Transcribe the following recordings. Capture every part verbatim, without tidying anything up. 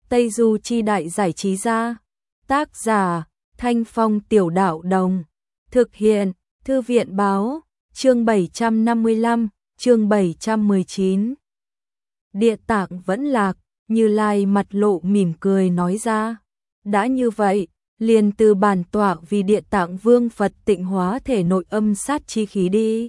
Tây Du Chi Đại Giải Trí Gia. Tác giả Thanh Phong Tiểu Đạo Đồng. Thực hiện Thư viện Báo. Chương bảy trăm năm mươi lăm, chương bảy trăm mười chín. Địa Tạng vẫn lạc, Như Lai mặt lộ mỉm cười nói ra. Đã như vậy, liền từ bản tọa vì Địa Tạng Vương Phật tịnh hóa thể nội âm sát chi khí đi.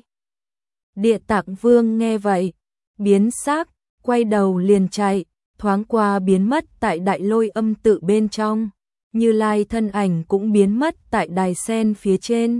Địa Tạng Vương nghe vậy, biến sắc, quay đầu liền chạy, thoáng qua biến mất tại đại lôi âm tự bên trong. Như Lai thân ảnh cũng biến mất tại đài sen phía trên.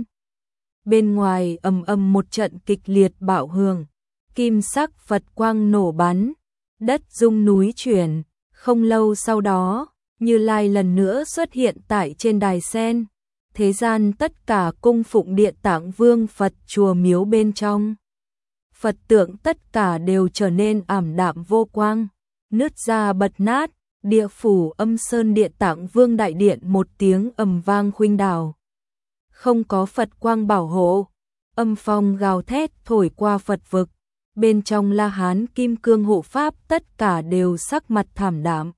Bên ngoài ầm ầm một trận kịch liệt bạo hưởng, kim sắc Phật quang nổ bắn, đất rung núi chuyển. Không lâu sau đó, Như Lai lần nữa xuất hiện tại trên đài sen. Thế gian tất cả cung phụng Địa Tạng Vương Phật chùa miếu bên trong, Phật tượng tất cả đều trở nên ảm đạm vô quang, nứt ra bật nát. Địa phủ Âm Sơn Địa Tạng Vương đại điện một tiếng ầm vang khuynh đảo. Không có Phật quang bảo hộ, âm phong gào thét thổi qua Phật vực. Bên trong La Hán Kim Cương hộ pháp tất cả đều sắc mặt thảm đạm,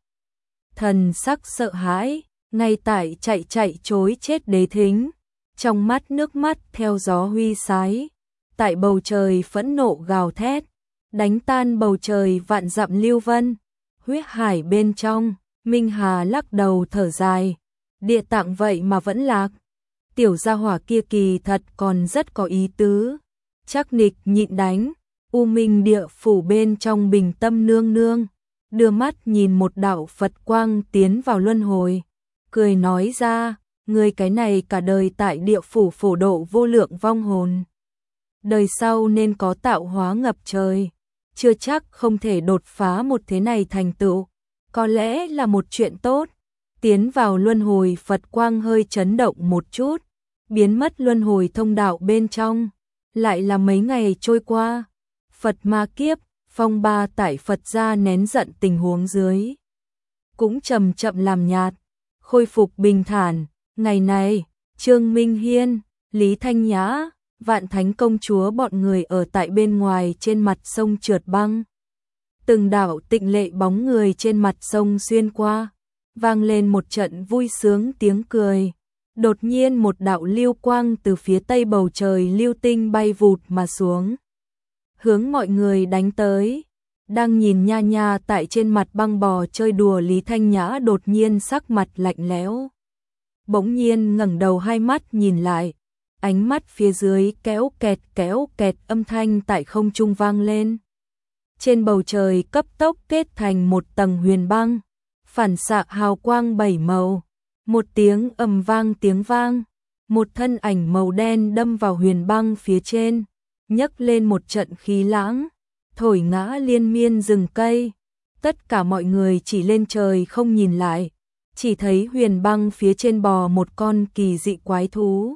thần sắc sợ hãi, ngay tại chạy chạy trối chết Đế Thính, trong mắt nước mắt theo gió huy sái. Tại bầu trời phẫn nộ gào thét, đánh tan bầu trời vạn dặm lưu vân. Huyết hải bên trong, Minh Hà lắc đầu thở dài, Địa Tạng vậy mà vẫn lạc. Tiểu gia hỏa kia kỳ thật còn rất có ý tứ. Chắc nịch nhịn đánh. U Minh địa phủ bên trong Bình Tâm nương nương đưa mắt nhìn một đạo Phật quang tiến vào luân hồi, cười nói ra, người cái này cả đời tại địa phủ phổ độ vô lượng vong hồn, đời sau nên có tạo hóa ngập trời, chưa chắc không thể đột phá một thế này thành tựu, có lẽ là một chuyện tốt. Tiến vào luân hồi Phật quang hơi chấn động một chút, biến mất luân hồi thông đạo bên trong. Lại là mấy ngày trôi qua, Phật ma kiếp, phong ba tại Phật gia nén giận tình huống dưới cũng chậm chậm làm nhạt, khôi phục bình thản. Ngày này, Trương Minh Hiên, Lý Thanh Nhã, Vạn Thánh công chúa bọn người ở tại bên ngoài trên mặt sông trượt băng. Từng đạo tịnh lệ bóng người trên mặt sông xuyên qua, vang lên một trận vui sướng tiếng cười. Đột nhiên một đạo lưu quang từ phía tây bầu trời lưu tinh bay vụt mà xuống, hướng mọi người đánh tới. Đang nhìn nha nha tại trên mặt băng bò chơi đùa Lý Thanh Nhã đột nhiên sắc mặt lạnh lẽo. Bỗng nhiên ngẩng đầu hai mắt nhìn lại, ánh mắt phía dưới kéo kẹt kéo kẹt âm thanh tại không trung vang lên. Trên bầu trời cấp tốc kết thành một tầng huyền băng, phản xạ hào quang bảy màu. Một tiếng ầm vang tiếng vang, một thân ảnh màu đen đâm vào huyền băng phía trên, nhấc lên một trận khí lãng, thổi ngã liên miên rừng cây. Tất cả mọi người chỉ lên trời không nhìn lại, chỉ thấy huyền băng phía trên bò một con kỳ dị quái thú.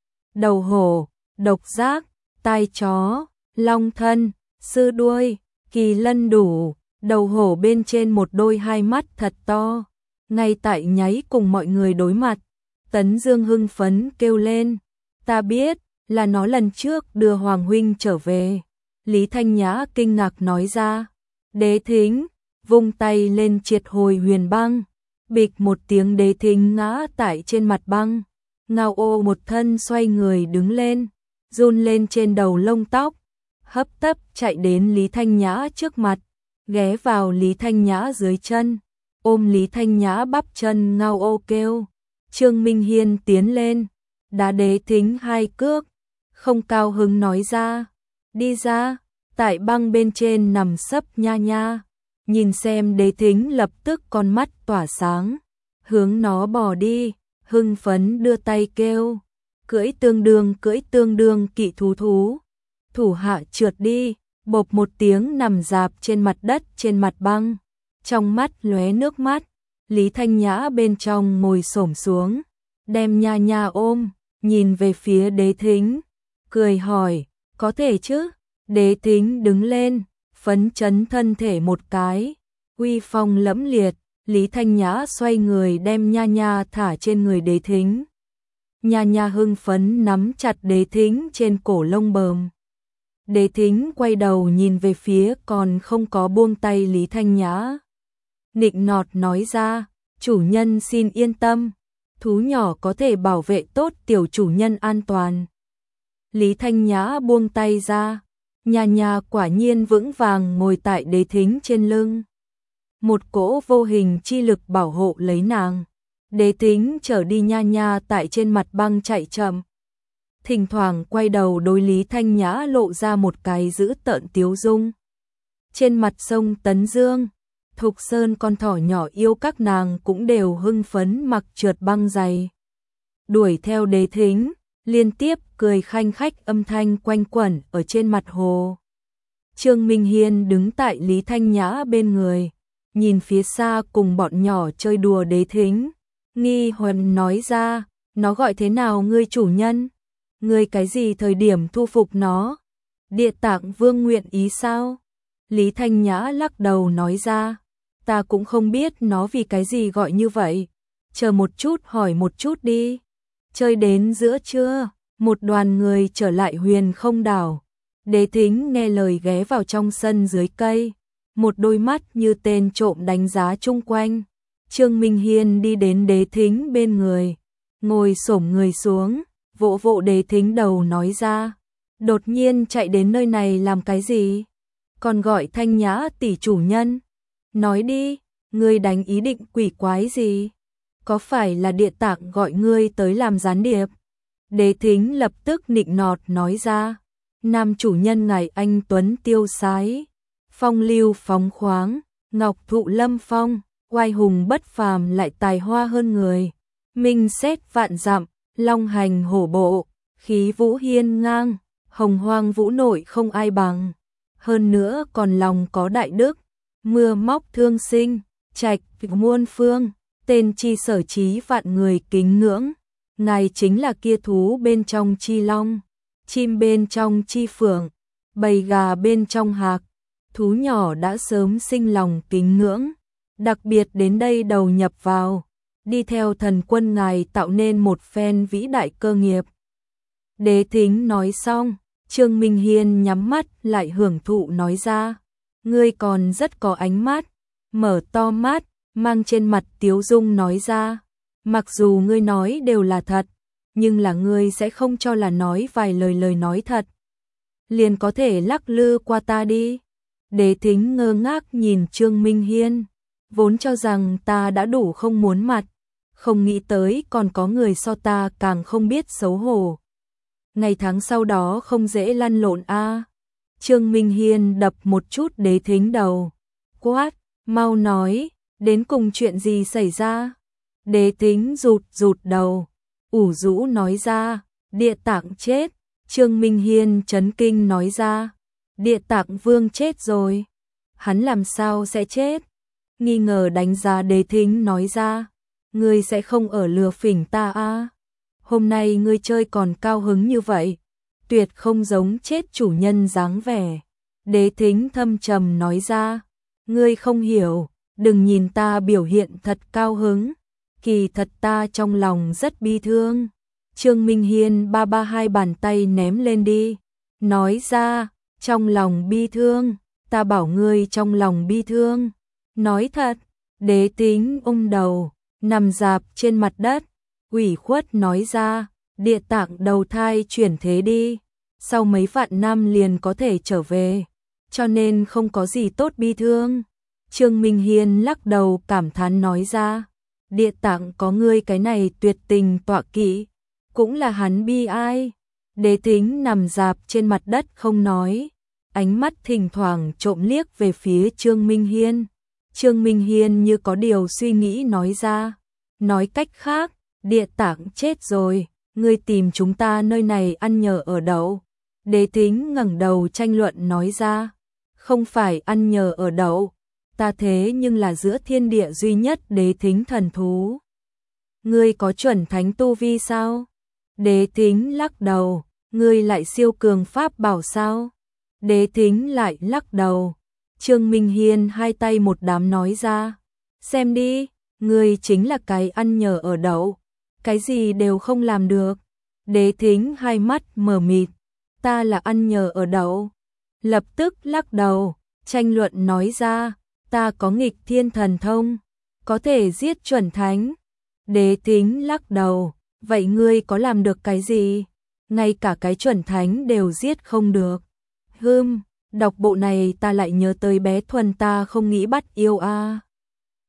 Đầu hổ, độc giác, tai chó, long thân, sư đuôi, kỳ lân đủ, đầu hổ bên trên một đôi hai mắt thật to. Ngay tại nháy cùng mọi người đối mặt, Tấn Dương hưng phấn kêu lên, ta biết, là nó lần trước đưa Hoàng huynh trở về. Lý Thanh Nhã kinh ngạc nói ra. Đế Thính vung tay lên triệt hồi huyền băng, bịch một tiếng Đế Thính ngã tại trên mặt băng. Ngao ô một thân xoay người đứng lên, run lên trên đầu lông tóc, hấp tấp chạy đến Lý Thanh Nhã trước mặt, ghé vào Lý Thanh Nhã dưới chân, ôm Lý Thanh Nhã bắp chân ngao ô kêu. Trương Minh Hiên tiến lên, đá Đế Thính hai cước, không cao hứng nói ra, đi ra. Tại băng bên trên nằm sấp nha nha, nhìn xem Đế Thính lập tức con mắt tỏa sáng, hướng nó bò đi, hưng phấn đưa tay kêu, cưỡi tương đương cưỡi tương đương kỵ thú thú. Thủ hạ trượt đi, bộp một tiếng nằm dạp trên mặt đất trên mặt băng, trong mắt lóe nước mắt. Lý Thanh Nhã bên trong ngồi xổm xuống, đem nha nha ôm, nhìn về phía Đế Thính, cười hỏi, có thể chứ? Đế Thính đứng lên, phấn chấn thân thể một cái, uy phong lẫm liệt. Lý Thanh Nhã xoay người đem nha nha thả trên người Đế Thính. Nha nha hưng phấn nắm chặt Đế Thính trên cổ lông bờm. Đế Thính quay đầu nhìn về phía còn không có buông tay Lý Thanh Nhã. nịnh nọt nói ra, chủ nhân xin yên tâm, thú nhỏ có thể bảo vệ tốt tiểu chủ nhân an toàn. Lý Thanh Nhã buông tay ra, Nha Nha quả nhiên vững vàng ngồi tại đế thính trên lưng. Một cỗ vô hình chi lực bảo hộ lấy nàng. Đế thính chở đi Nha Nha tại trên mặt băng chạy chậm. Thỉnh thoảng quay đầu đối Lý Thanh Nhã lộ ra một cái dữ tợn tiếu dung. Trên mặt sông Tấn Dương, Thục Sơn con thỏ nhỏ yêu các nàng cũng đều hưng phấn mặc trượt băng dày. Đuổi theo đế thính, liên tiếp cười khanh khách âm thanh quanh quẩn ở trên mặt hồ. Trương Minh Hiên đứng tại Lý Thanh Nhã bên người, nhìn phía xa cùng bọn nhỏ chơi đùa đế thính. Nghi Huân nói ra, nó gọi thế nào ngươi chủ nhân? Ngươi cái gì thời điểm thu phục nó? Địa Tạng Vương nguyện ý sao? Lý Thanh Nhã lắc đầu nói ra, ta cũng không biết nó vì cái gì gọi như vậy. Chờ một chút hỏi một chút đi. Chơi đến giữa trưa, một đoàn người trở lại Huyền Không Đảo. Đế thính nghe lời ghé vào trong sân dưới cây, một đôi mắt như tên trộm đánh giá chung quanh. Trương Minh Hiên đi đến đế thính bên người, ngồi xổm người xuống, vỗ vỗ đế thính đầu nói ra, đột nhiên chạy đến nơi này làm cái gì? Còn gọi Thanh Nhã tỷ chủ nhân. Nói đi, ngươi đánh ý định quỷ quái gì? Có phải là Địa Tạng gọi ngươi tới làm gián điệp? Đế thính lập tức nịnh nọt nói ra, nam chủ nhân ngài anh tuấn tiêu sái, phong lưu phóng khoáng, ngọc thụ lâm phong, oai hùng bất phàm lại tài hoa hơn người, minh xét vạn dặm, long hành hổ bộ, khí vũ hiên ngang, hồng hoang vũ nội không ai bằng. Hơn nữa còn lòng có đại đức, mưa móc thương sinh, trạch muôn phương, tên chi sở trí vạn người kính ngưỡng. Ngài chính là kia thú bên trong chi long, chim bên trong chi phượng, bầy gà bên trong hạc, thú nhỏ đã sớm sinh lòng kính ngưỡng, đặc biệt đến đây đầu nhập vào, đi theo thần quân ngài tạo nên một phen vĩ đại cơ nghiệp. Đế thính nói xong, Trương Minh Hiên nhắm mắt lại hưởng thụ nói ra, ngươi còn rất có ánh mắt, mở to mắt, mang trên mặt tiếu dung nói ra, mặc dù ngươi nói đều là thật, nhưng là ngươi sẽ không cho là nói vài lời lời nói thật. Liền có thể lắc lư qua ta đi. Đế thính ngơ ngác nhìn Trương Minh Hiên, vốn cho rằng ta đã đủ không muốn mặt, không nghĩ tới còn có người so ta càng không biết xấu hổ. Ngày tháng sau đó không dễ lăn lộn a. À. Trương Minh Hiên đập một chút đế thính đầu, quát, mau nói, đến cùng chuyện gì xảy ra? Đế thính rụt rụt đầu, ủ rũ nói ra, Địa Tạng chết. Trương Minh Hiên chấn kinh nói ra, Địa Tạng Vương chết rồi. Hắn làm sao sẽ chết? Nghi ngờ đánh giá đế thính nói ra, ngươi sẽ không ở lừa phỉnh ta a? À? Hôm nay ngươi chơi còn cao hứng như vậy, tuyệt không giống chết chủ nhân dáng vẻ. Đế thính thâm trầm nói ra, ngươi không hiểu, đừng nhìn ta biểu hiện thật cao hứng, kỳ thật ta trong lòng rất bi thương. Trương Minh Hiên ba ba hai bàn tay ném lên đi, nói ra, trong lòng bi thương, ta bảo ngươi trong lòng bi thương. Nói thật, đế thính ôm đầu, nằm rạp trên mặt đất, ủy khuất nói ra, Địa Tạng đầu thai chuyển thế đi, sau mấy vạn năm liền có thể trở về, cho nên không có gì tốt bi thương. Trương Minh Hiên lắc đầu cảm thán nói ra, Địa Tạng có ngươi cái này tuyệt tình tọa kỵ, cũng là hắn bi ai. Đế thính nằm rạp trên mặt đất không nói, ánh mắt thỉnh thoảng trộm liếc về phía Trương Minh Hiên. Trương Minh Hiên như có điều suy nghĩ nói ra, nói cách khác, Địa Tạng chết rồi, ngươi tìm chúng ta nơi này ăn nhờ ở đậu. Đế thính ngẩng đầu tranh luận nói ra, không phải ăn nhờ ở đậu, ta thế nhưng là giữa thiên địa duy nhất đế thính thần thú. Ngươi có chuẩn thánh tu vi sao? Đế thính lắc đầu, ngươi lại siêu cường pháp bảo sao? Đế thính lại lắc đầu. Trương Minh Hiên hai tay một đám nói ra, xem đi, ngươi chính là cái ăn nhờ ở đậu, cái gì đều không làm được. Đế thính hai mắt mờ mịt, ta là ăn nhờ ở đậu. Lập tức lắc đầu, tranh luận nói ra, ta có nghịch thiên thần thông, có thể giết chuẩn thánh. Đế Thính lắc đầu, vậy ngươi có làm được cái gì? Ngay cả cái chuẩn thánh đều giết không được. Hừm, đọc bộ này ta lại nhớ tới bé Thuần ta không nghĩ bắt yêu a.